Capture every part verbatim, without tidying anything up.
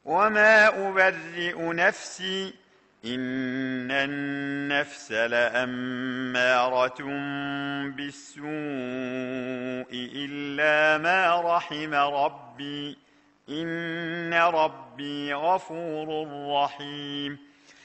وما أبرئ نفسي إن النفس لأمارة بالسوء إلا ما رحم ربي إن ربي غفور رحيم.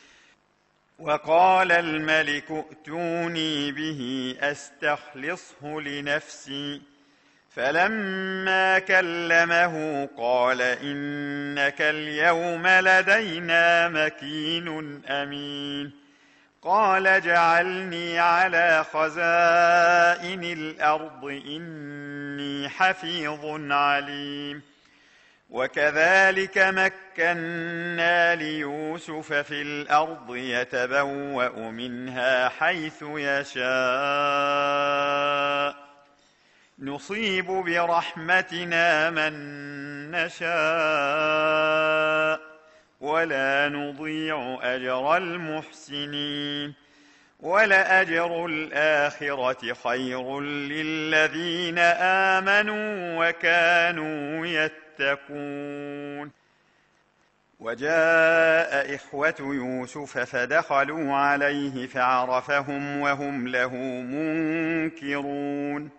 وقال الملك ائتوني به أستخلصه لنفسي فلما كلمه قال إنك اليوم لدينا مكين أمين. قال اجعلني على خزائن الأرض إني حفيظ عليم. وكذلك مكنا ليوسف في الأرض يتبوأ منها حيث يشاء نصيب برحمتنا من نشاء ولا نضيع أجر المحسنين. ولأجر الآخرة خير للذين آمنوا وكانوا يتقون. وجاء إخوة يوسف فدخلوا عليه فعرفهم وهم له منكرون.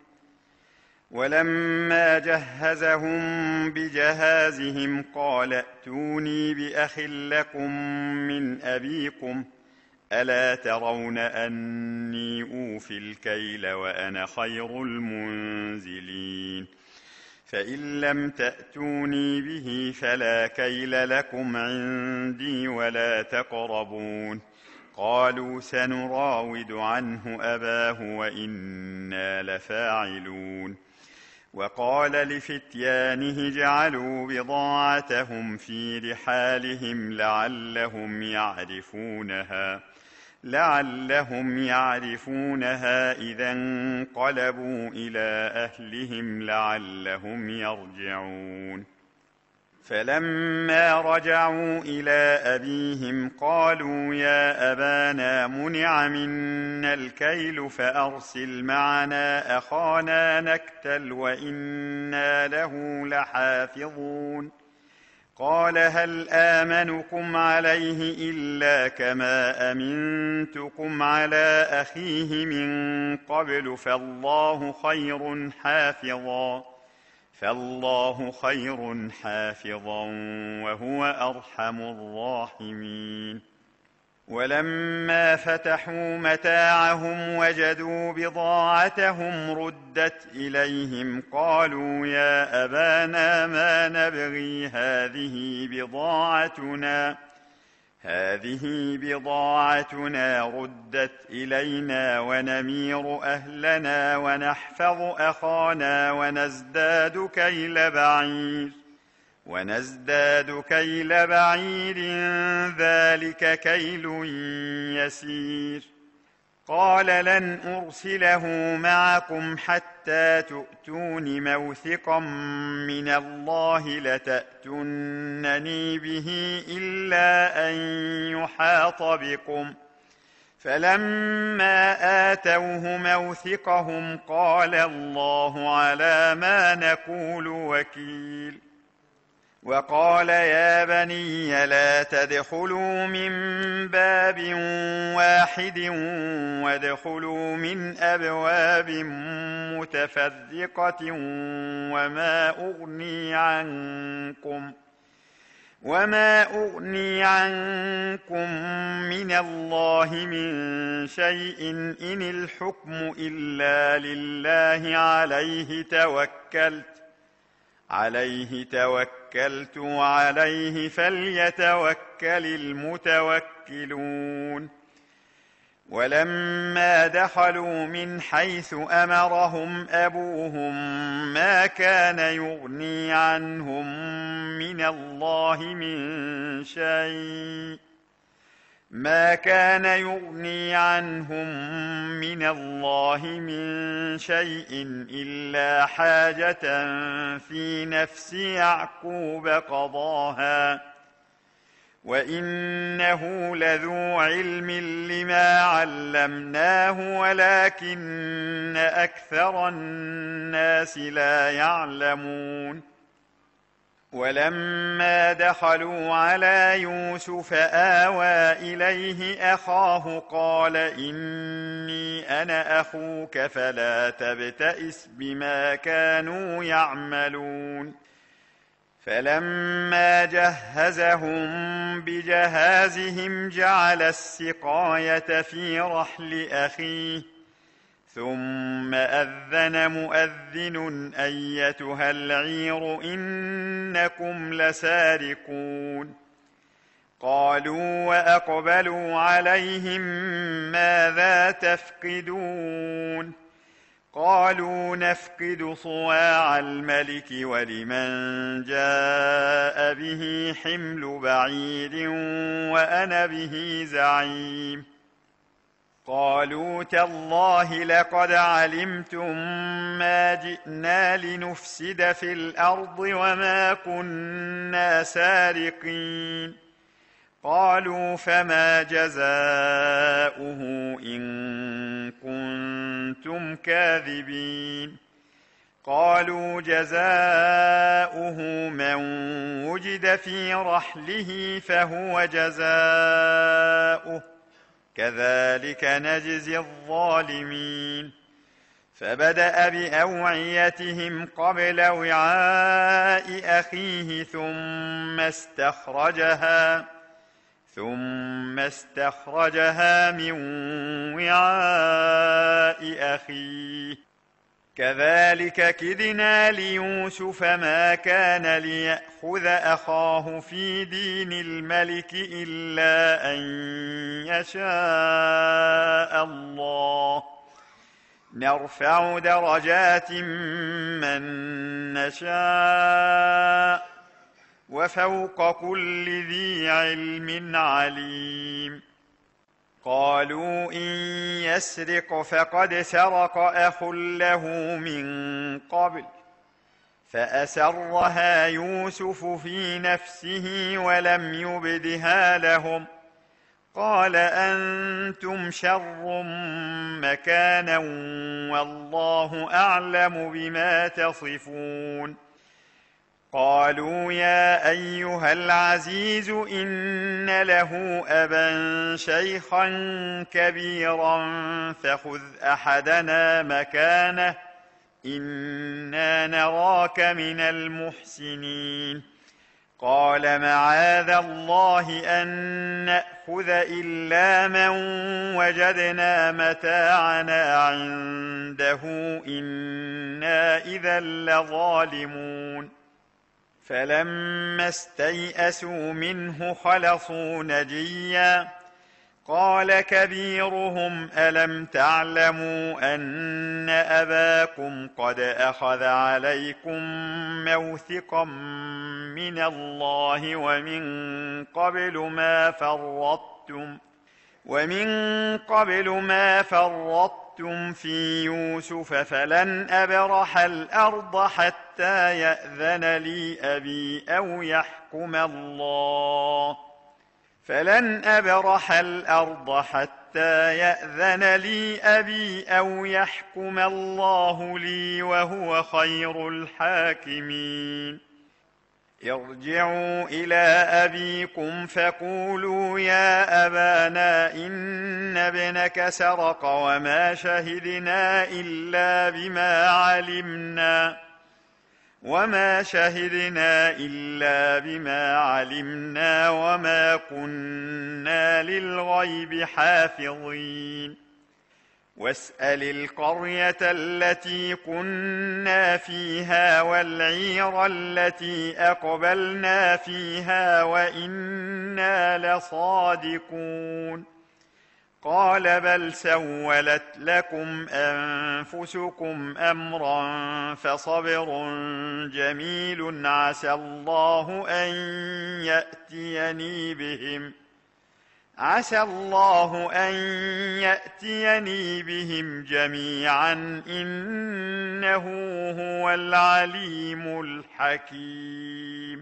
ولما جهزهم بجهازهم قال ائتوني بأخ لكم من أبيكم ألا ترون أني أوفي الكيل وأنا خير المنزلين. فإن لم تأتوني به فلا كيل لكم عندي ولا تقربون. قالوا سنراود عنه أباه وإنا لفاعلون. وقال لفتيانه اجعلوا بضاعتهم في رحالهم لعلهم يعرفونها لعلهم يعرفونها إذا انقلبوا إلى أهلهم لعلهم يرجعون. فلما رجعوا إلى أبيهم قالوا يا أبانا منع منا الكيل فأرسل معنا أخانا نكتل وإنا له لحافظون. قال هل آمنكم عليه إلا كما أمنتكم على أخيه من قبل فالله خير حافظا فالله خير حافظا وهو أرحم الراحمين. ولما فتحوا متاعهم وجدوا بضاعتهم ردت إليهم قالوا يا أبانا ما نبغي هذه بضاعتنا هذه بضاعتنا ردت إلينا ونمير أهلنا ونحفظ أخانا ونزداد كيل بعير ونزداد كيل بعير ذلك كيل يسير. قال لن أرسله معكم حتى تؤتون موثقا من الله لتأتونني به إلا أن يحاط بكم. فلما آتوه موثقهم قال الله على ما نقول وكيل. وقال يا بني لا تدخلوا من باب واحد وادخلوا من أبواب متفرقة وما أغني عنكم وما أغني عنكم من الله من شيء إن الحكم إلا لله عليه توكلت عليه توكلت وعليه فليتوكل المتوكلون. ولما دخلوا من حيث أمرهم أبوهم ما كان يغني عنهم من الله من شيء ما كان يغني عنهم من الله من شيء إلا حاجة في نفس يعقوب قضاها وإنه لذو علم لما علمناه ولكن أكثر الناس لا يعلمون. ولما دخلوا على يوسف آوى إليه أخاه قال إني أنا أخوك فلا تبتئس بما كانوا يعملون فلما جهزهم بجهازهم جعل السقاية في رحل أخيه ثم أذن مؤذن أيتها العير إنكم لسارقون قالوا وأقبلوا عليهم ماذا تفقدون قالوا نفقد صواع الملك ولمن جاء به حمل بعير وأنا به زعيم قالوا تالله لقد علمتم ما جئنا لنفسد في الأرض وما كنا سارقين قالوا فما جزاؤه إن كنتم كاذبين قالوا جزاؤه من وجد في رحله فهو جزاؤه كذلك نجزي الظالمين فبدأ بأوعيتهم قبل وعاء أخيه ثم استخرجها ثم استخرجها من وعاء أخيه كذلك كدنا ليوسف ما كان ليأخذ أخاه في دين الملك إلا أن يشاء الله نرفع درجات من نشاء وفوق كل ذي علم عليم قالوا إن يسرق فقد سرق أخ له من قبل فأسرها يوسف في نفسه ولم يبدها لهم قال أنتم شر مكانا والله أعلم بما تصفون قالوا يا أيها العزيز إن له أبا شيخا كبيرا فخذ أحدنا مكانه إنا نراك من المحسنين قال معاذ الله أن نأخذ إلا من وجدنا متاعنا عنده إنا إذا لظالمون فلما استيئسوا منه خلصوا نجيا قال كبيرهم ألم تعلموا أن أباكم قد أخذ عليكم موثقا من الله ومن قبل ما فرطتم ومن قبل ما فرطتم في يوسف فلن أبرح الأرض حتى يأذن لي أبي أو يحكم الله فلن أبرح الأرض حتى يأذن لي أبي أو يحكم الله لي وهو خير الحاكمين ارجعوا إلى أبيكم فقولوا يا أبانا إن ابنك سرق وما شهدنا إلا بما علمنا وما شهدنا إلا بما علمنا وما كنا للغيب حافظين واسأل القرية التي كنا فيها والعير التي أقبلنا فيها وإنا لصادقون قال بل سولت لكم أنفسكم أمرا فصبر جميل عسى الله أن يأتيني بهم عسى الله أن يأتيني بهم جميعا إنه هو العليم الحكيم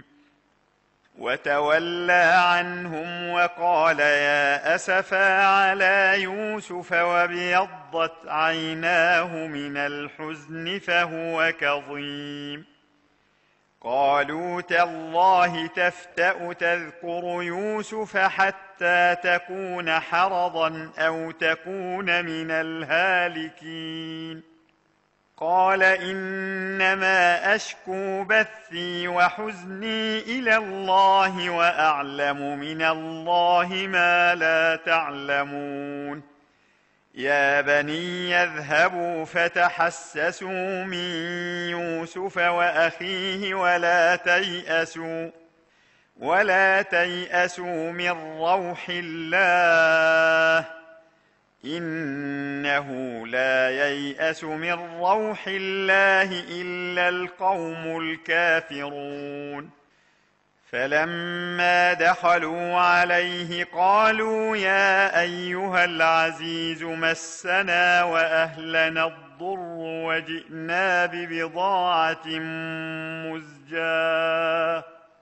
وتولى عنهم وقال يا أسفا على يوسف وابيضت عيناه من الحزن فهو كظيم قالوا تالله تفتأ تذكر يوسف حتى تكون حرضا أو تكون من الهالكين قال إنما أشكو بثي وحزني إلى الله وأعلم من الله ما لا تعلمون يا بني اذهبوا فتحسسوا من يوسف وأخيه ولا تيأسوا ولا تيأسوا من روح الله إنه لا ييأس من روح الله إلا القوم الكافرون فلما دخلوا عليه قالوا يا أيها العزيز مسنا وأهلنا الضر وجئنا ببضاعة مزجاة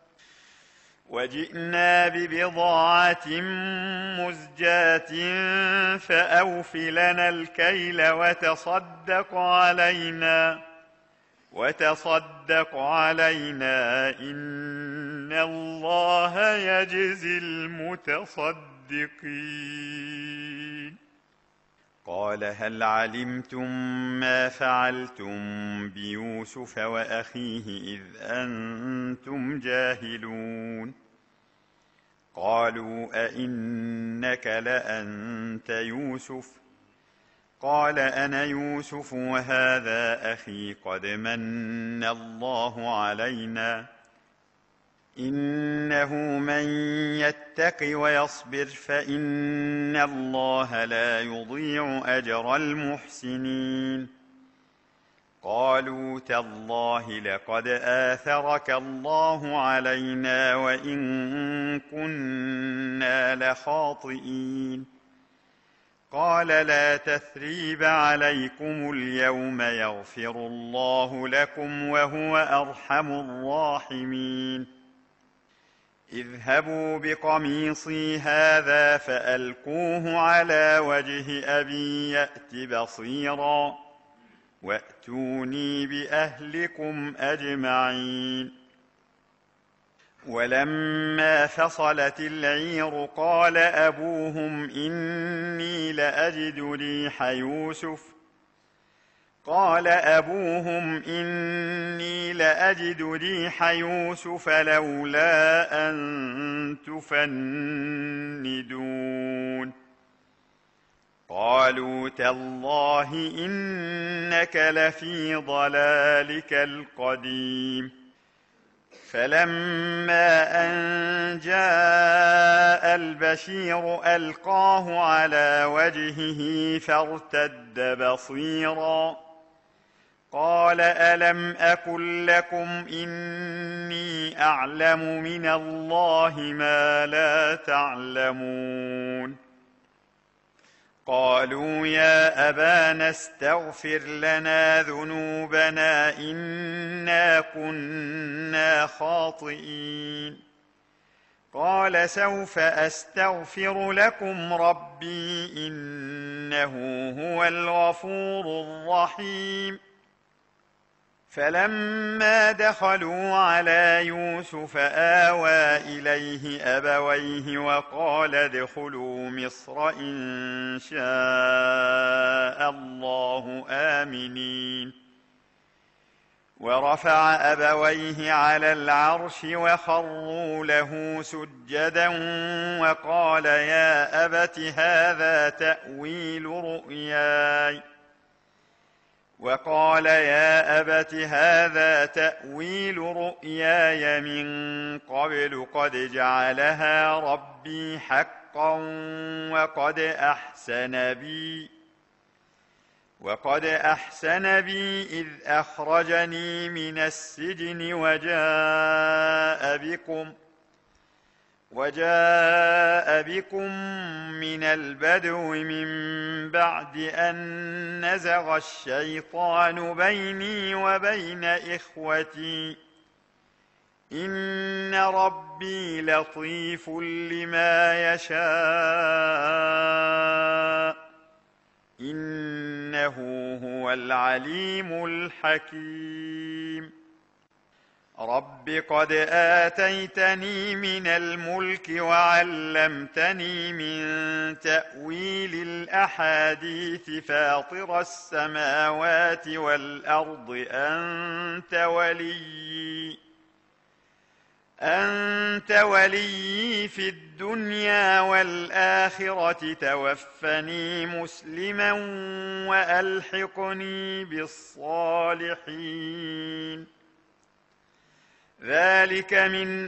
وجئنا ببضاعة مزجاة فأوف لنا الكيل وتصدق علينا وتصدق علينا إن الله يجزي المتصدقين قال هل علمتم ما فعلتم بيوسف وأخيه إذ أنتم جاهلون قالوا أئنك لأنت يوسف قال أنا يوسف وهذا أخي قد من الله علينا إنه من يتق ويصبر فإن الله لا يضيع أجر المحسنين قالوا تالله لقد آثرك الله علينا وإن كنا لخاطئين قال لا تثريب عليكم اليوم يغفر الله لكم وهو أرحم الراحمين اذهبوا بقميصي هذا فألقوه على وجه أبي يأت بصيرا وأتوني بأهلكم أجمعين ولما فصلت العير قال أبوهم إني لأجد ريح يوسف قال أبوهم إني لأجد ريح يوسف لولا أن تفندون قالوا تالله إنك لفي ضلالك القديم فلما أن جاء البشير ألقاه على وجهه فارتد بصيرا قال ألم أقل لكم إني أعلم من الله ما لا تعلمون قالوا يا أبانا استغفر لنا ذنوبنا إنا كنا خاطئين قال سوف أستغفر لكم ربي إنه هو الغفور الرحيم فلما دخلوا على يوسف آوى إليه أبويه وقال ادخلوا مصر إن شاء الله آمنين ورفع أبويه على العرش وخروا له سجدا وقال يا أبت هذا تأويل رؤياي وقال يا أبت هذا تأويل رؤياي من قبل قد جعلها ربي حقا وقد أحسن بي وقد أحسن بي إذ أخرجني من السجن وجاء بكم وجاء بكم من البدو من بعد أن نزغ الشيطان بيني وبين إخوتي إن ربي لطيف لما يشاء إنه هو العليم الحكيم رب قد آتيتني من الملك وعلمتني من تأويل الأحاديث فاطر السماوات والأرض أنت ولي أنت ولي في الدنيا والآخرة توفني مسلما وألحقني بالصالحين ذلك من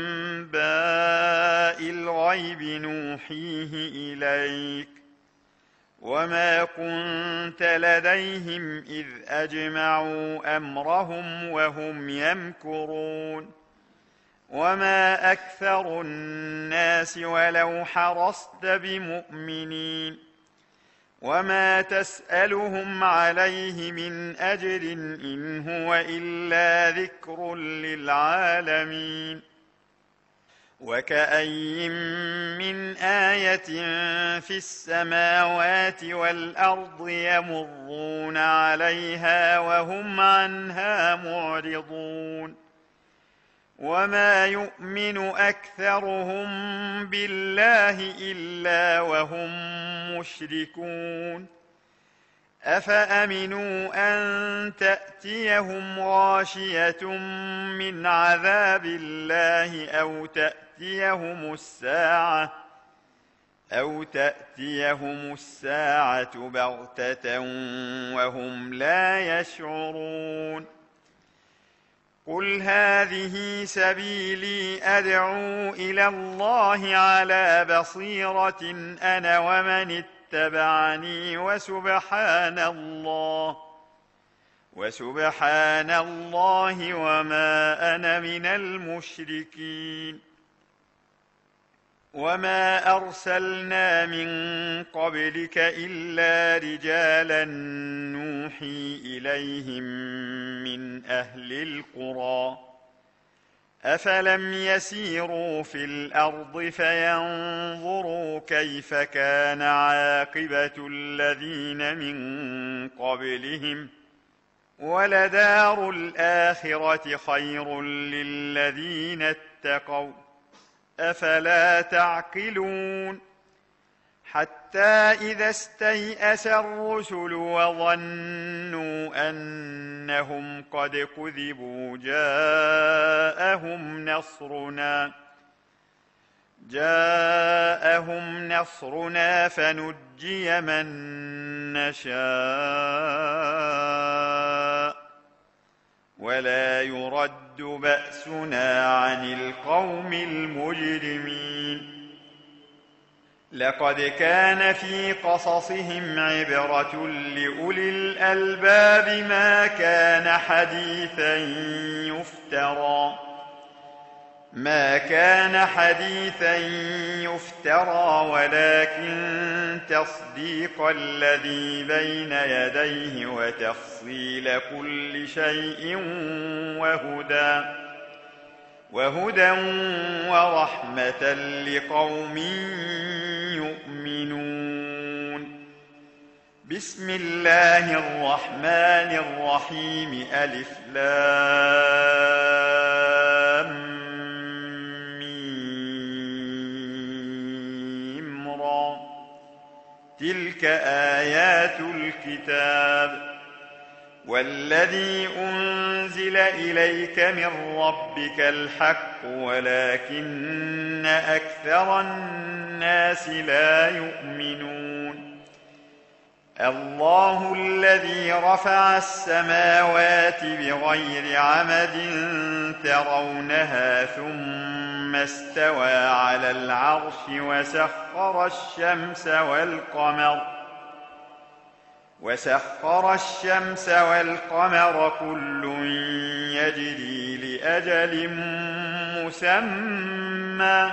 أنباء الغيب نوحيه إليك وما كنت لديهم إذ أجمعوا أمرهم وهم يمكرون وما أكثر الناس ولو حرصت بمؤمنين وما تسألهم عليه من أجر إن هو إلا ذكر للعالمين وكأين من آية في السماوات والأرض يمرون عليها وهم عنها معرضون وما يؤمن أكثرهم بالله إلا وهم مشركون أفأمنوا أن تأتيهم غاشية من عذاب الله أو تأتيهم الساعة أو تأتيهم الساعة بغتة وهم لا يشعرون قل هذه سبيلي أدعو إلى الله على بصيرة أنا ومن اتبعني وسبحان الله وسبحان الله وما أنا من المشركين وما أرسلنا من قبلك إلا رجالا نوحي إليهم من أهل القرى أفلم يسيروا في الأرض فينظروا كيف كان عاقبة الذين من قبلهم ولدار الآخرة خير للذين اتقوا أفلا تعقلون حتى إذا استيأس الرسل وظنوا أنهم قد كذبوا جاءهم نصرنا جاءهم نصرنا فنجي من نشاء ولا يرد بأسنا عن القوم المجرمين لقد كان في قصصهم عبرة لأولي الألباب ما كان حديثا يفترى ما كان حديثا يفترى ولكن تصديق الذي بين يديه وتفصيل كل شيء وهدى وهدى ورحمة لقوم يؤمنون بسم الله الرحمن الرحيم ألف لام ميم را تلك آيات الكتاب والذي أنزل إليك من ربك الحق ولكن أكثر الناس لا يؤمنون الله الذي رفع السماوات بغير عمد ترونها ثم استوى على العرش وسخر الشمس والقمر وسخر الشمس والقمر كل يجري لأجل مسمى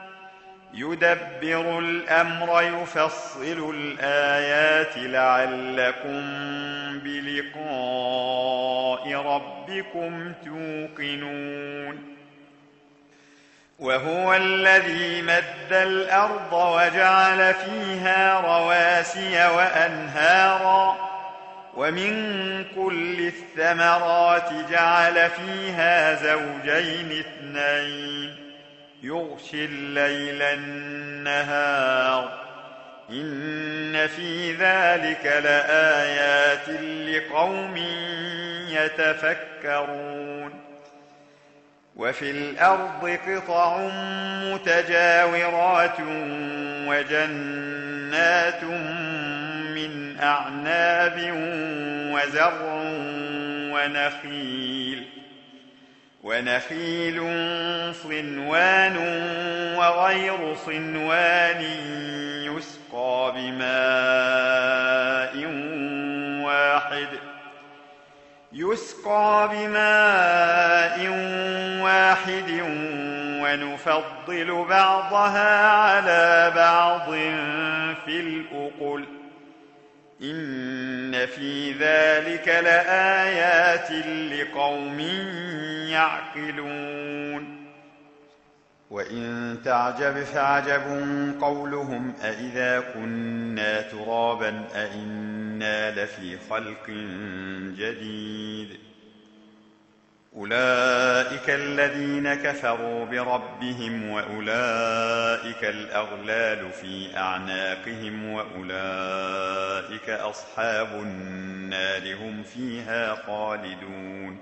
يدبر الأمر يفصل الآيات لعلكم بلقاء ربكم توقنون وهو الذي مد الأرض وجعل فيها رواسي وأنهارا ومن كل الثمرات جعل فيها زوجين اثنين يغشي الليل النهار إن في ذلك لآيات لقوم يتفكرون وفي الأرض قطع متجاورات وجنات من أعناب وزرع ونخيل ونخيل صنوان وغير صنوان يسقى بماء واحد يسقى بماء واحد ونفضل بعضها على بعض في الأكل إن في ذلك لآيات لقوم يعقلون وإن تعجب فعجب قولهم أإذا كنا ترابا أإنا لفي خلق جديد أولئك الذين كفروا بربهم وأولئك الأغلال في أعناقهم وأولئك أصحاب النار هم فيها خالدون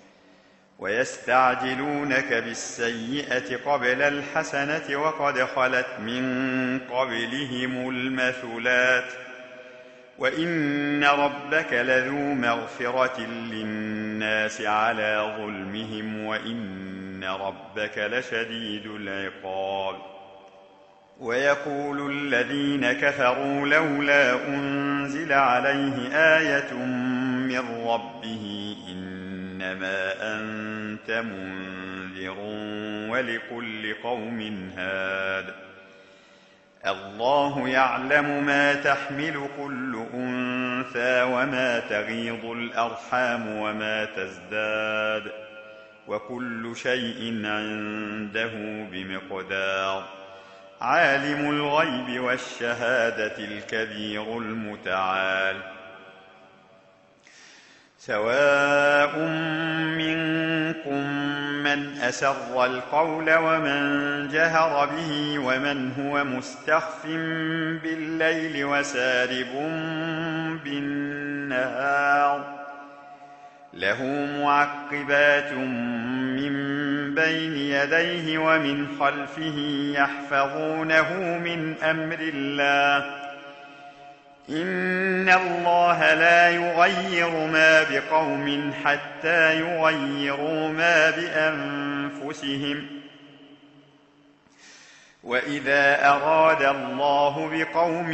ويستعجلونك بالسيئة قبل الحسنة وقد خلت من قبلهم المثلات وإن ربك لذو مغفرة للناس على ظلمهم وإن ربك لشديد العقاب ويقول الذين كفروا لولا أنزل عليه آية من ربه إنما أنت منذر ولكل قوم هاد الله يعلم ما تحمل كل أنثى وما تغيض الأرحام وما تزداد وكل شيء عنده بمقدار عالم الغيب والشهادة الكبير المتعال سواء منكم من أسر القول ومن جهر به ومن هو مستخف بالليل وسارب بالنهار له معقبات من بين يديه ومن خلفه يحفظونه من أمر الله إن الله لا يغير ما بقوم حتى يغيروا ما بأنفسهم وإذا أراد الله بقوم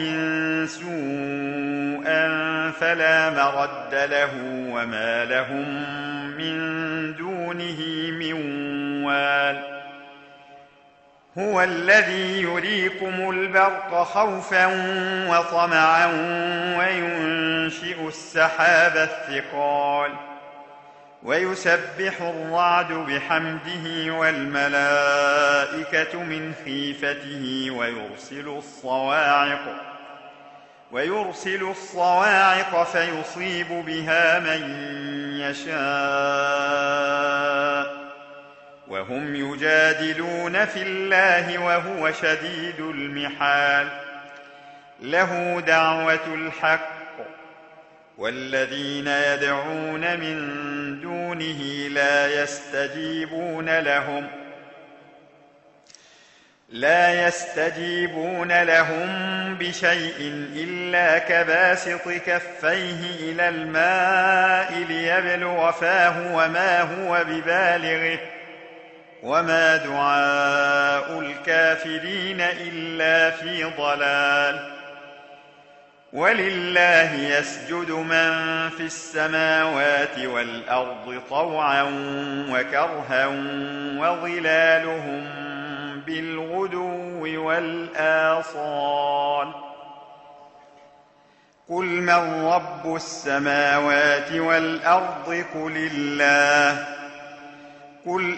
سوءا فلا مرد له وما لهم من دونه من وال هو الذي يريكم البرق خوفا وطمعا وينشئ السحاب الثقال ويسبح الرعد بحمده والملائكة من خيفته ويرسل الصواعق ويرسل الصواعق فيصيب بها من يشاء وهم يجادلون في الله وهو شديد المحال له دعوة الحق والذين يدعون من دونه لا يستجيبون لهم لا يستجيبون لهم بشيء إلا كباسط كفيه إلى الماء ليبلغ فاه وما هو ببالغه وما دعاء الكافرين إلا في ضلال ولله يسجد من في السماوات والأرض طوعا وكرها وظلالهم بالغدو والآصال قل من رب السماوات والأرض قل الله قل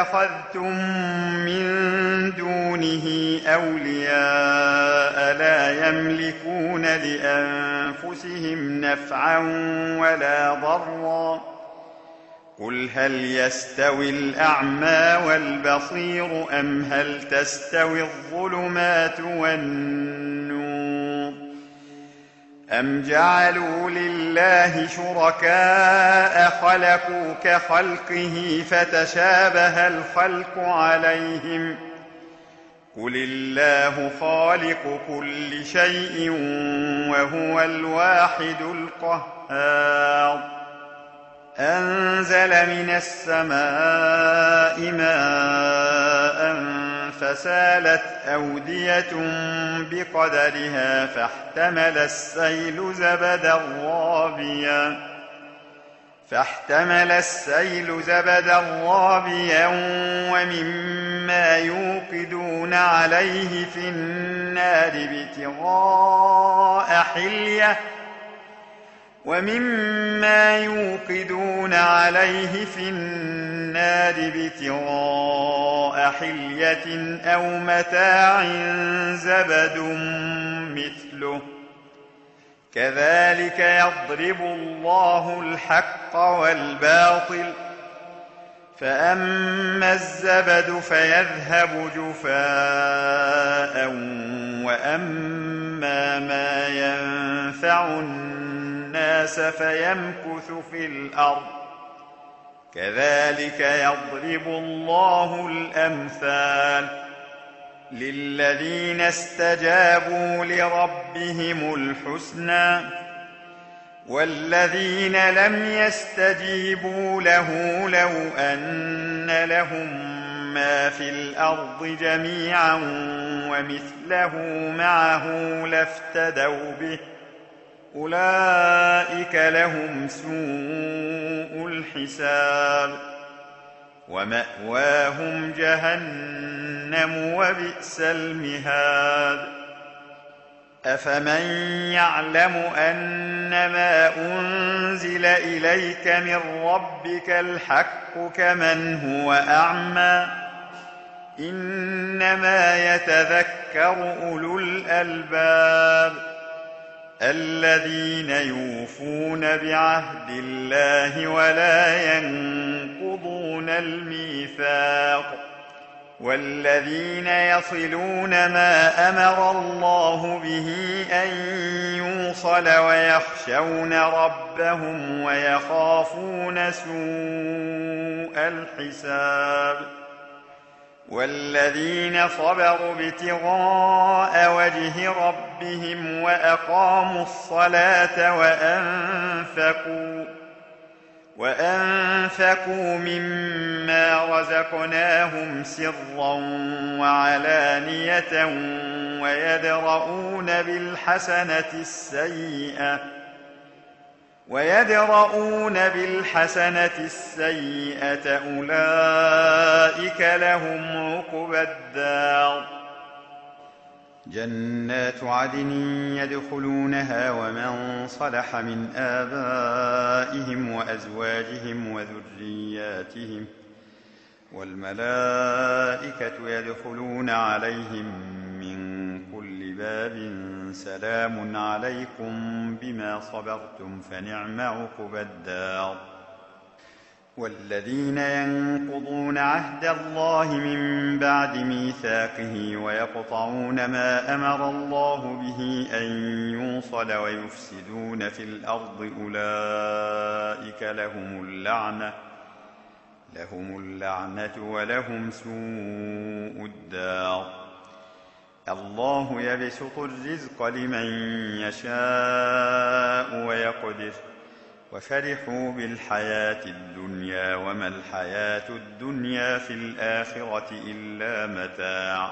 أفاتخذتم من دونه أولياء لا ولا يملكون لأنفسهم نفعا ولا ضرا قل هل يستوي الأعمى والبصير أم هل تستوي الظلمات والنور أم جعلوا لله شركاء خلقوا كخلقه فتشابه الخلق عليهم قل الله خالق كل شيء وهو الواحد القهار أنزل من السماء ماء فسالت أودية بقدرها فاحتمل السيل زبدا رابيا فاحتمل السيل زبدا رابيا ومما يوقدون عليه في النار ابتغاء حلية ومما يوقدون عليه في النار ابتغاء حلية أو متاع زبد مثله كذلك يضرب الله الحق والباطل فأما الزبد فيذهب جفاء وأما ما ينفع الناس فيمكث في الأرض كذلك يضرب الله الأمثال للذين استجابوا لربهم الحسنى والذين لم يستجيبوا له لو أن لهم ما في الأرض جميعا ومثله معه لافتدوا به أولئك لهم سوء الحساب ومأواهم جهنم وبئس المهاد أفمن يعلم أنما أنزل إليك من ربك الحق كمن هو أعمى إنما يتذكر أولو الألباب الذين يوفون بعهد الله ولا ينقضون الميثاق والذين يصلون ما أمر الله به أن يوصل ويخشون ربهم ويخافون سوء الحساب والذين صبروا ابتغاء وجه ربهم وأقاموا الصلاة وأنفقوا وأنفقوا مما رزقناهم سرا وعلانية ويدرؤون بالحسنة السيئة ويدرؤون بالحسنة السيئة أولئك لهم عقبى الدار جنات عدن يدخلونها ومن صلح من آبائهم وأزواجهم وذرياتهم والملائكة يدخلون عليهم من كل باب سلام عليكم بما صبرتم فنعم عقبى الدار والذين ينقضون عهد الله من بعد ميثاقه ويقطعون ما أمر الله به أن يوصل ويفسدون في الأرض أولئك لهم اللعنة لهم اللعنة ولهم سوء الدار الله يبسط الرزق لمن يشاء ويقدر وفرحوا بالحياة الدنيا وما الحياة الدنيا في الآخرة إلا متاع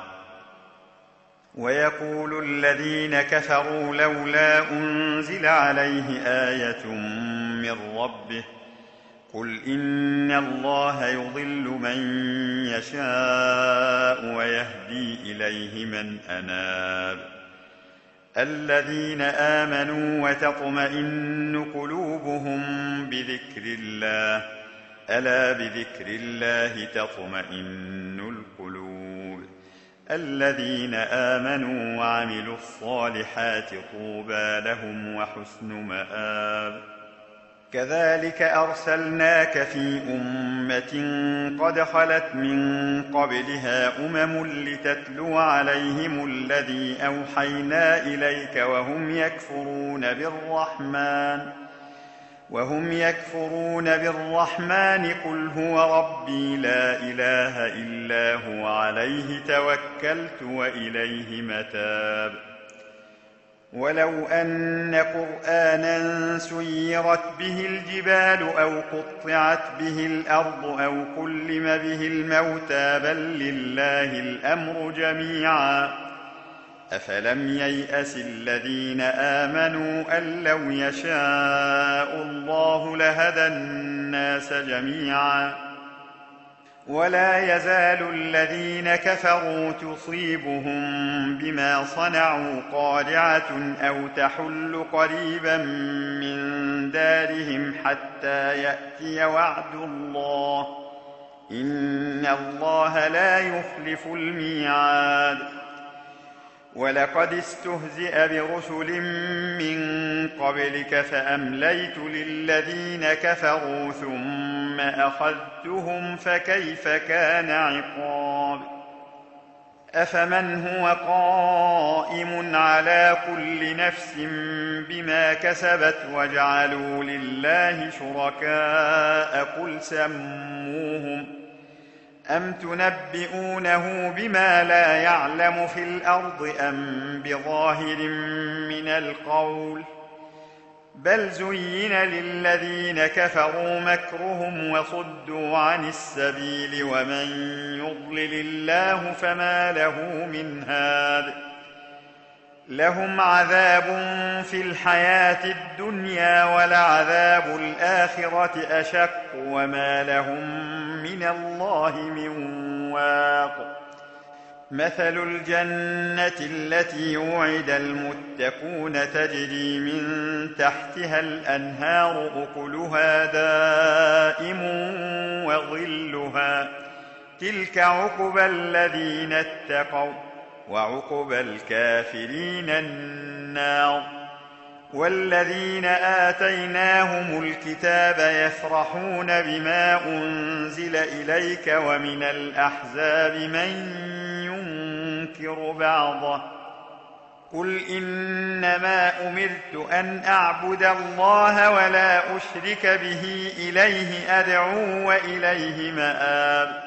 ويقول الذين كفروا لولا أنزل عليه آية من ربه قل إن الله يضل من يشاء ويهدي إليه من أناب الذين آمنوا وتطمئن قلوبهم بذكر الله ألا بذكر الله تطمئن القلوب الذين آمنوا وعملوا الصالحات طوبى لهم وحسن مآب. كذلك أرسلناك في أمة قد خلت من قبلها أمم لتتلو عليهم الذي أوحينا إليك وهم يكفرون بالرحمن وهم يكفرون بالرحمن قل هو ربي لا إله إلا هو عليه توكلت وإليه متاب. ولو أن قرآنا سيرت به الجبال أو قطعت به الأرض أو كلم به الموتى بل لله الأمر جميعا أفلم ييأس الذين آمنوا أن لو يشاء الله لهدى الناس جميعا ولا يزال الذين كفروا تصيبهم بما صنعوا قارعة أو تحل قريبا من دارهم حتى يأتي وعد الله إن الله لا يخلف الميعاد. ولقد استهزئ برسل من قبلك فأمليت للذين كفروا ثم أخذتهم فكيف كان عقاب. أفمن هو قائم على كل نفس بما كسبت وجعلوا لله شركاء قل سموهم أم تنبئونه بما لا يعلم في الأرض أم بظاهر من القول بل زين للذين كفروا مكرهم وصدوا عن السبيل ومن يضلل الله فما له من هاد. لهم عذاب في الحياة الدنيا ولعذاب الآخرة أشق وما لهم من الله من واق. مثل الجنة التي وعد المتقون تجري من تحتها الأنهار أكلها دائم وظلها تلك عقبى الذين اتقوا وعقبى الكافرين النار. والذين آتيناهم الكتاب يفرحون بما أنزل إليك ومن الأحزاب من ينكر بعضه قل إنما أمرت أن أعبد الله ولا أشرك به إليه أدعو وإليه مآب.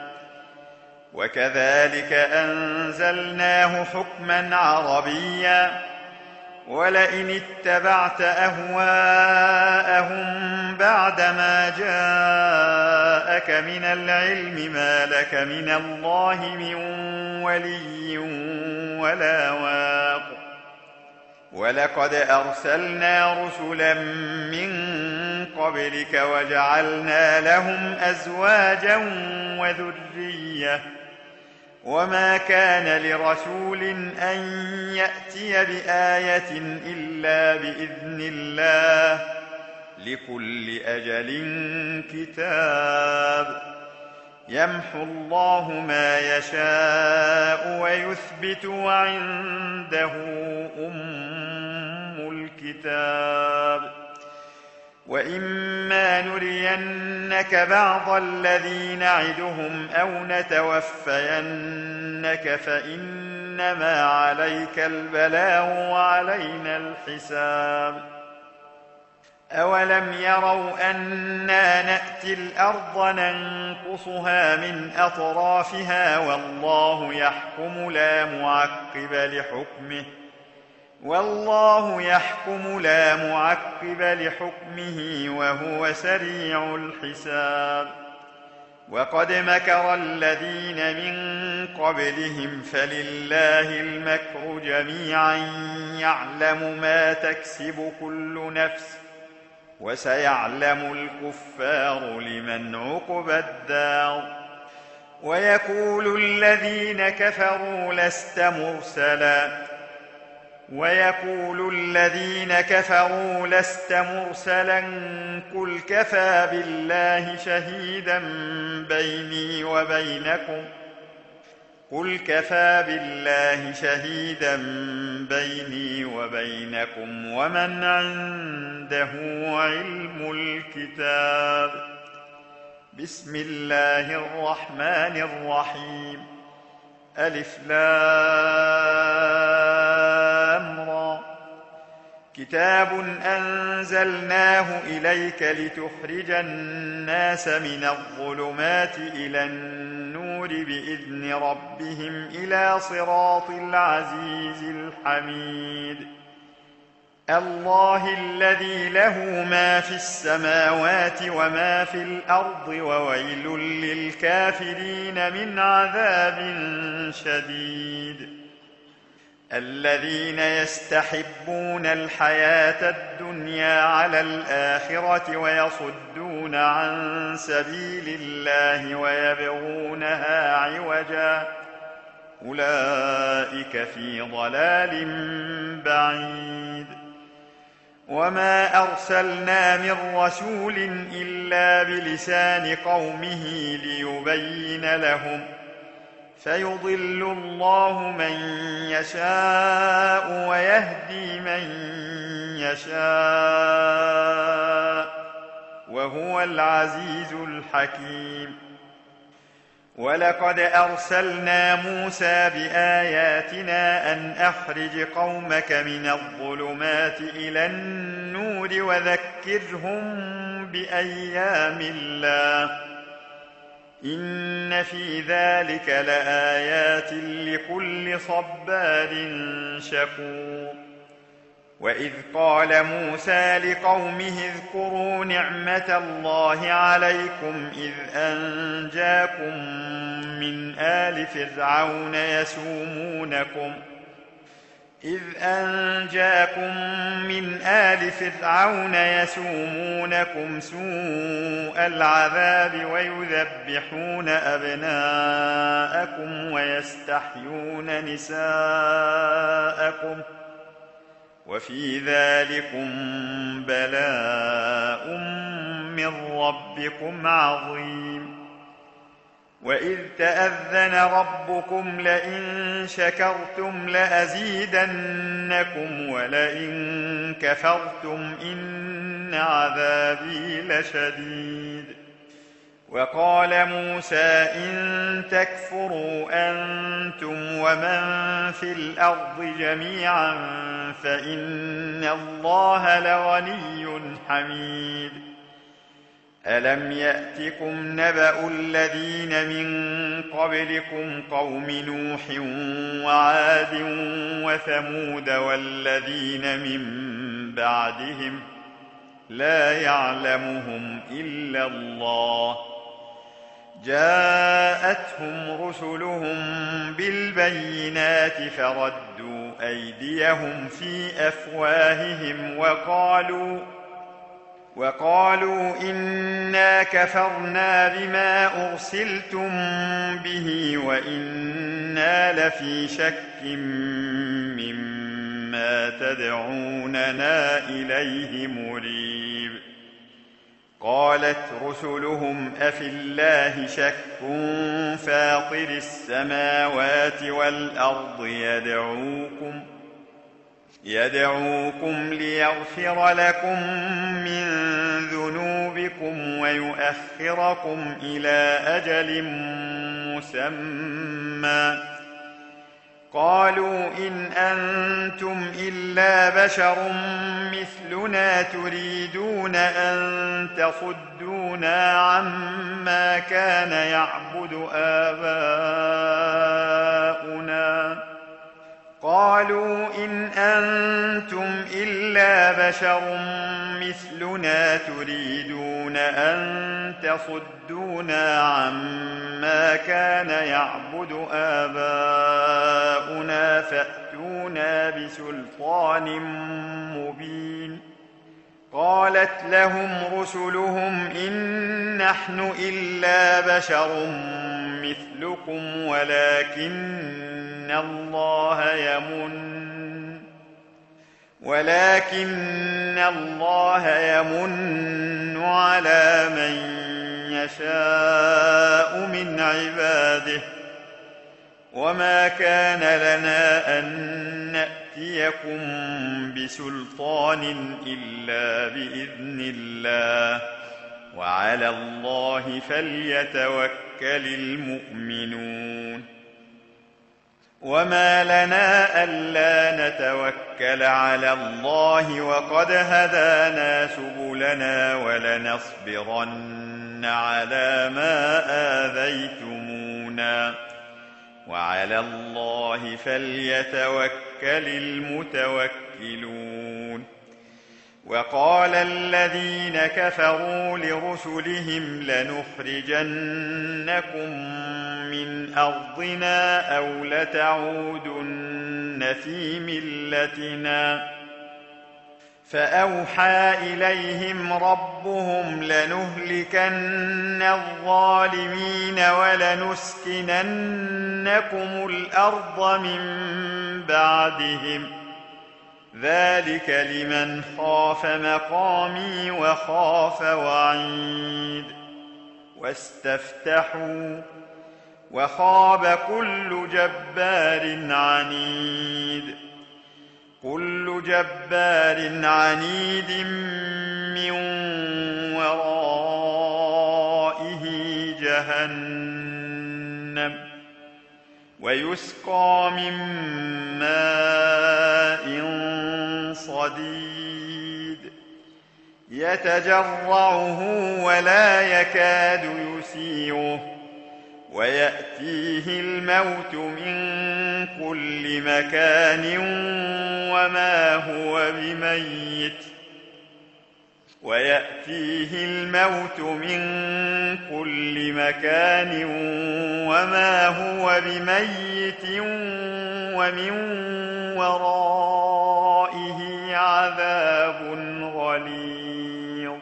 وكذلك أنزلناه حكما عربيا ولئن اتبعت أهواءهم بعدما جاءك من العلم ما لك من الله من ولي ولا واق. ولقد أرسلنا رسلا من قبلك وجعلنا لهم أزواجا وذرية وما كان لرسول أن يأتي بآية إلا بإذن الله لكل أجل كتاب. يمحو الله ما يشاء ويثبت وعنده أم الكتاب. وإما نرينك بعض الذي نعدهم أو نتوفينك فإنما عليك البلاغ وعلينا الحساب. أولم يروا أنا نأتي الأرض ننقصها من أطرافها والله يحكم لا معقب لحكمه والله يحكم لا معقب لحكمه وهو سريع الحساب. وقد مكر الذين من قبلهم فلله المكر جميعا يعلم ما تكسب كل نفس وسيعلم الكفار لمن عقبى الدار. ويقول الذين كفروا لست مرسلا ويقول الذين كفروا لست مرسلا قل كفى بالله شهيدا بيني وبينكم قل كفى بالله شهيدا بيني وبينكم ومن عنده علم الكتاب. بسم الله الرحمن الرحيم. ألف لام را. كتاب أنزلناه إليك لتخرج الناس من الظلمات إلى النور بإذن ربهم إلى صراط العزيز الحميد. الله الذي له ما في السماوات وما في الأرض وويل للكافرين من عذاب شديد. الذين يستحبون الحياة الدنيا على الآخرة ويصدون عن سبيل الله ويبغونها عوجا أولئك في ضلال بعيد. وما أرسلنا من رسول إلا بلسان قومه ليبين لهم فيضل الله من يشاء ويهدي من يشاء وهو العزيز الحكيم. ولقد أرسلنا موسى بآياتنا أن أخرج قومك من الظلمات إلى النور وذكرهم بأيام الله إن في ذلك لآيات لكل صبار شكور. وإذ قال موسى لقومه اذكروا نعمة الله عليكم إذ أنجاكم من آل فرعون يسومونكم إذ أنجاكم من آل فرعون يسومونكم سوء العذاب ويذبحون أبناءكم ويستحيون نساءكم وفي ذلكم بلاء من ربكم عظيم. وإذ تأذن ربكم لئن شكرتم لأزيدنكم ولئن كفرتم إن عذابي لشديد. وقال موسى إن تكفروا أنتم ومن في الأرض جميعا فإن الله لغني حميد. ألم يأتكم نبأ الذين من قبلكم قوم نوح وعاد وثمود والذين من بعدهم لا يعلمهم إلا الله جاءتهم رسلهم بالبينات فردوا أيديهم في أفواههم وقالوا وقالوا إنا كفرنا بما أرسلتم به وإنا لفي شك مما تدعوننا إليه مريب. قالت رسلهم أفي الله شك فاطر السماوات والأرض يدعوكم يدعوكم ليغفر لكم من ذنوبكم ويؤخركم إلى أجل مسمى. قالوا إن أنتم إلا بشر مثلنا تريدون أن تصدونا عما كان يعبد آباؤنا قالوا إن أنتم إلا بشر مثلنا تريدون أن تصدونا عما كان يعبد آباؤنا فأتونا بسلطان مبين. قالت لهم رسلهم إن نحن إلا بشر مثلكم ولكن الله يمن ولكن الله يمن على من يشاء من عباده وما كان لنا أن نأتيكم بسلطان إلا بإذن الله وعلى الله فليتوكل المؤمنون وما لنا ألا نتوكل على الله وقد هدانا سبلنا ولنصبرن على ما آذيتمونا وعلى الله فليتوكل المتوكلون وقال الذين كفروا لرسلهم لنخرجنكم من أرضنا أو لتعودن في ملتنا فأوحى إليهم ربهم لنهلكن الظالمين ولنسكننكم الأرض من بعدهم ذلك لمن خاف مقامي وخاف وعيد واستفتحوا وخاب كل جبار عنيد كل جبار عنيد من ورائه جهنم ويسقى من ماء صديد يتجرعه ولا يكاد يسيغه ويأتيه الموت من كل مكان وما هو بميت ويأتيه الموت من كل مكان وما هو بميت ومن ورائه عذاب غليظ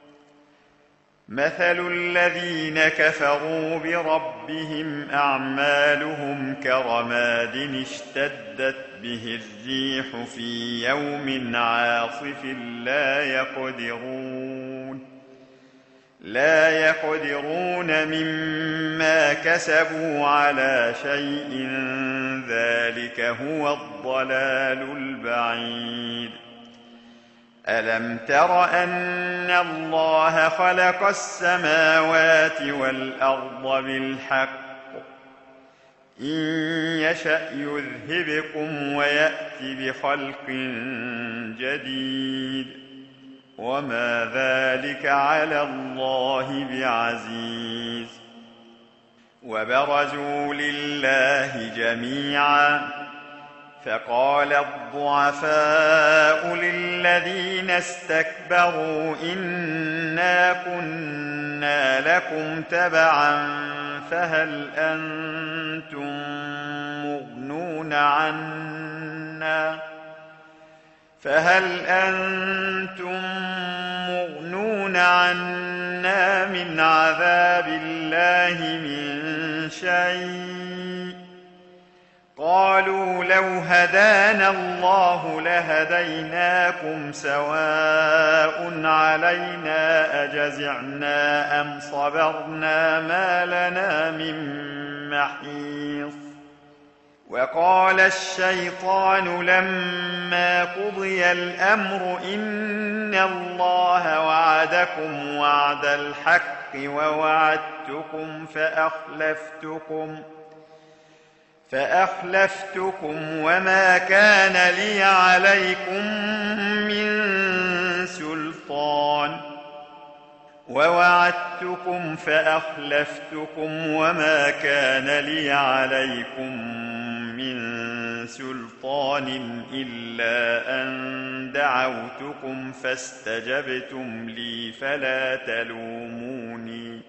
مثل الذين كفروا بربهم أعمالهم كرماد اشتدت به الريح في يوم عاصف لا يقدرون لا يقدرون مما كسبوا على شيء ذلك هو الضلال البعيد ألم تر أن الله خلق السماوات والأرض بالحق إن يشأ يذهبكم ويأتي بخلق جديد وما ذلك على الله بعزيز وبرزوا لله جميعا فقال الضعفاء للذين استكبروا إنا كنا لكم تبعا فهل أنتم مغنون عنا فهل أنتم مغنون عنا من عذاب الله من شيء قالوا لو هدانا الله لهديناكم سواء علينا أجزعنا أم صبرنا ما لنا من محيص وقال الشيطان لما قضي الأمر إن الله وعدكم وعد الحق ووعدتكم فأخلفتكم فأخلفتكم وما كان لي عليكم من سلطان ووعدتكم فأخلفتكم وما كان لي عليكم من سلطان إلا أن دعوتكم فاستجبتم لي فلا تلوموني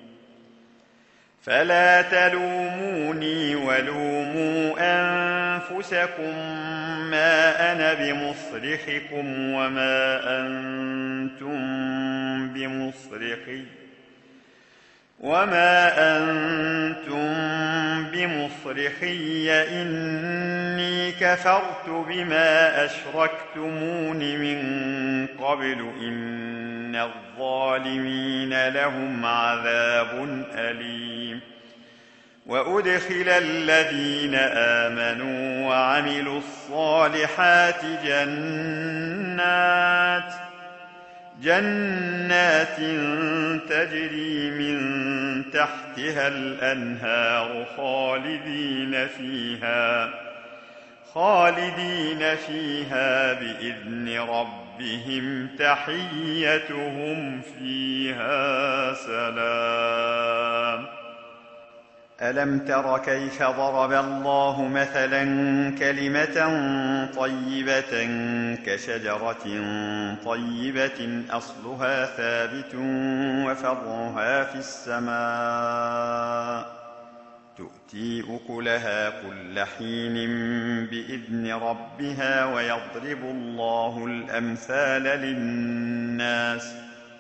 فلا تلوموني ولوموا أنفسكم ما أنا بمصرخكم وما أنتم بمصرخي وما أنتم بمصرخي إني كفرت بما أشركتمون من قبل إن الظالمين لهم عذاب أليم وأدخل الذين آمنوا وعملوا الصالحات جنات جنات تجري من تحتها الأنهار خالدين فيها خالدين فيها بإذن ربهم تحيتهم فيها سلام. ألم تر كيف ضرب الله مثلا كلمة طيبة كشجرة طيبة أصلها ثابت وفرعها في السماء تؤتي أكلها كل حين بإذن ربها ويضرب الله الأمثال للناس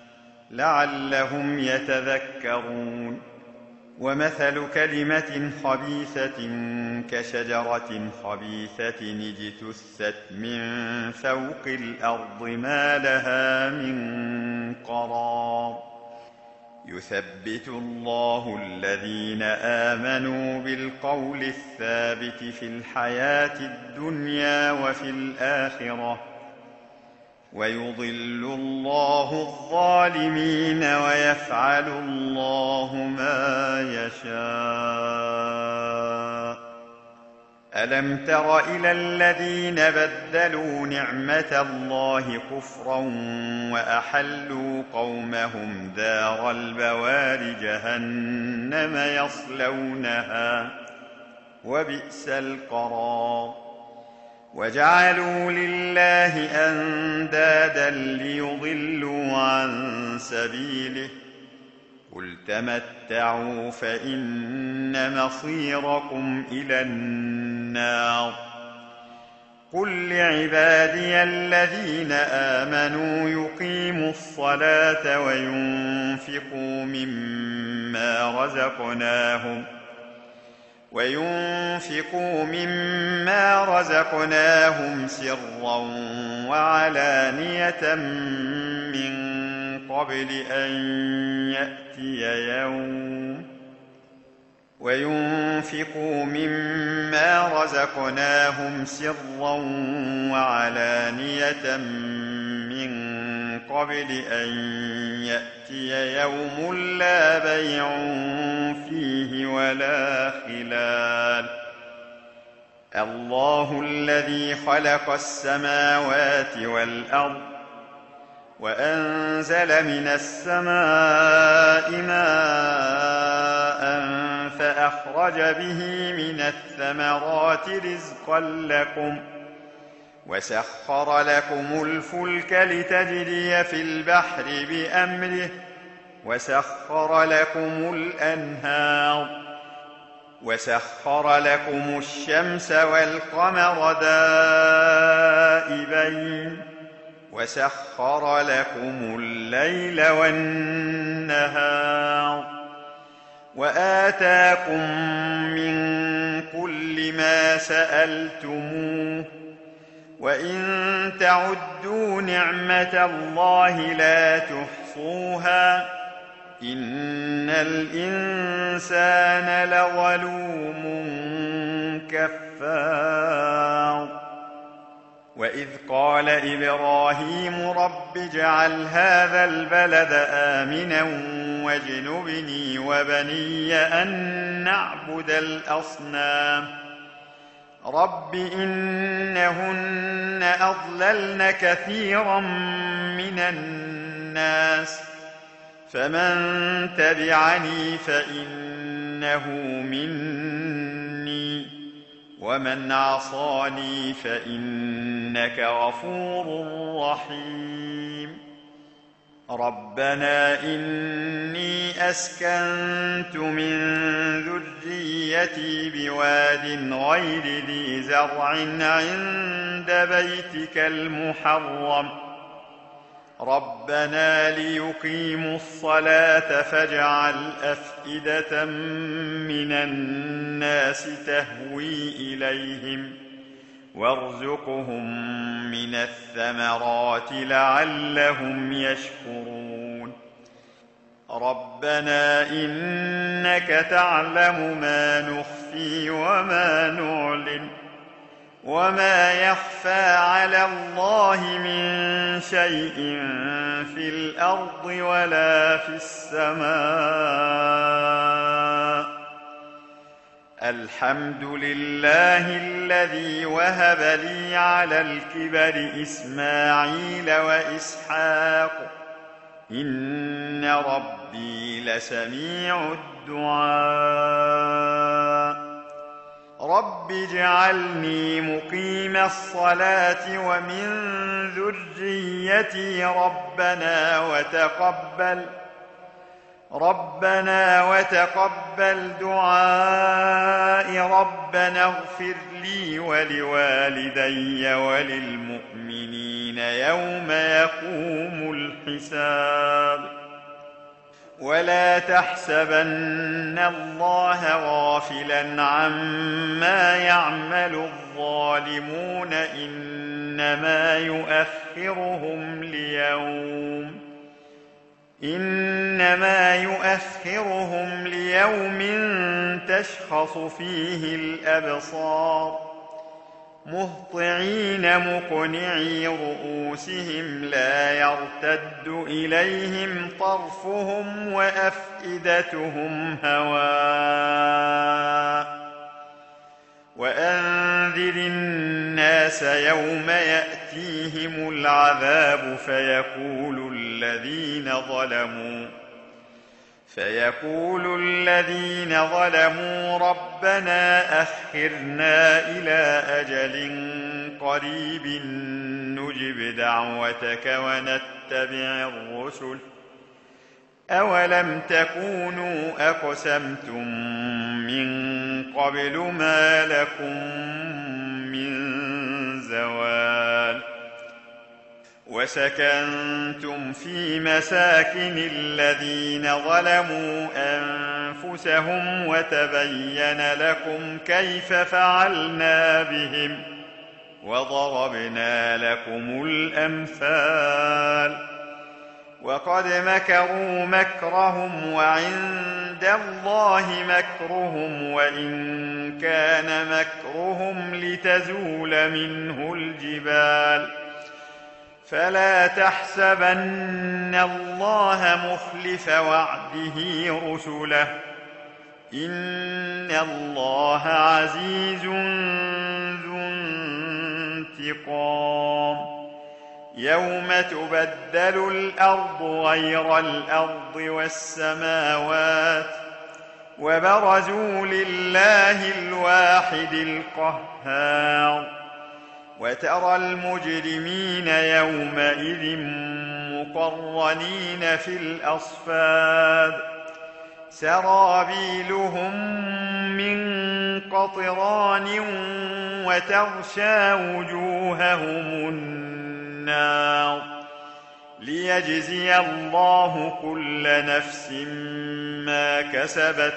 لعلهم يتذكرون. ومثل كلمة خبيثة كشجرة خبيثة اجتثت من فوق الأرض ما لها من قرار. يثبت الله الذين آمنوا بالقول الثابت في الحياة الدنيا وفي الآخرة ويضل الله الظالمين ويفعل الله ما يشاء. ألم تر إلى الذين بدلوا نعمة الله كفرا وأحلوا قومهم دار البوار جهنم يصلونها وبئس القرار. وجعلوا لله أندادا ليضلوا عن سبيله قل تمتعوا فإن مصيركم إلى النار. قل لعبادي الذين آمنوا يقيموا الصلاة وينفقوا مما رزقناهم وينفقوا مما رزقناهم سرا وعلانية من قبل أن يأتي يوم وينفقوا مما رزقناهم سرا وعلانية من قبل أن يأتي يوم لا بيع فيه ولا خلال. الله الذي خلق السماوات والأرض وأنزل من السماء ماء فأخرج به من الثمرات رزقا لكم وسخر لكم الفلك لتجري في البحر بأمره وسخر لكم الأنهار وسخر لكم الشمس والقمر دائبين وسخر لكم الليل والنهار وآتاكم من كل ما سألتموه وإن تعدوا نعمة الله لا تحصوها إن الإنسان لظلوم كفار. وإذ قال إبراهيم رب اجعل هذا البلد آمنا واجنبني وبني أن نعبد الأصنام رب إنهن أضللن كثيرا من الناس فمن تبعني فإنه مني ومن عصاني فإنك غفور رحيم. ربنا إني أسكنت من ذريتي بواد غير ذي زرع عند بيتك المحرم ربنا ليقيموا الصلاة فاجعل أفئدة من الناس تهوي إليهم وارزقهم من الثمرات لعلهم يشكرون. ربنا إنك تعلم ما نخفي وما نعلن وما يخفى على الله من شيء في الأرض ولا في السماء. الحمد لله الذي وهب لي على الكبر إسماعيل وإسحاق إن ربي لسميع الدعاء. رب اجعلني مقيم الصلاة ومن ذريتي ربنا وتقبل ربنا وتقبل دعائي. ربنا اغفر لي ولوالدي وللمؤمنين يوم يقوم الحساب. ولا تحسبن الله غافلا عما يعمل الظالمون إنما يؤخرهم ليوم إنما يؤخرهم ليوم تشخص فيه الأبصار مهطعين مقنعي رؤوسهم لا يرتد إليهم طرفهم وأفئدتهم هواء. وأنذر الناس يوم يأتيهم العذاب فيقول الذين ظلموا فيقول الذين ظلموا ربنا أخرنا إلى أجل قريب نجب دعوتك ونتبع الرسل أولم تكونوا أقسمتم من قبل ما لكم من زوال. وسكنتم في مساكن الذين ظلموا أنفسهم وتبين لكم كيف فعلنا بهم وضربنا لكم الأمثال. وقد مكروا مكرهم وعند الله مكرهم وإن كان مكرهم لتزول منه الجبال. فلا تحسبن الله مخلف وعده رسله إن الله عزيز ذو انتقام. يوم تبدل الأرض غير الأرض والسماوات وبرزوا لله الواحد القهار. وترى المجرمين يومئذ مقرنين في الأصفاد سرابيلهم من قطران وتغشى وجوههم النار ليجزي الله كل نفس ما كسبت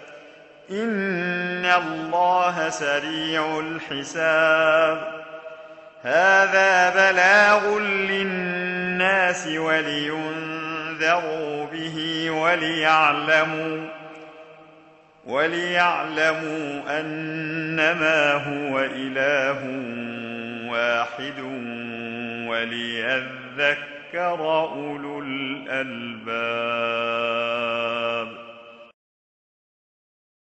إن الله سريع الحساب. هذا بلاغ للناس ولينذروا به وليعلموا وليعلموا أنما هو إله واحد وليذكر أولو الألباب.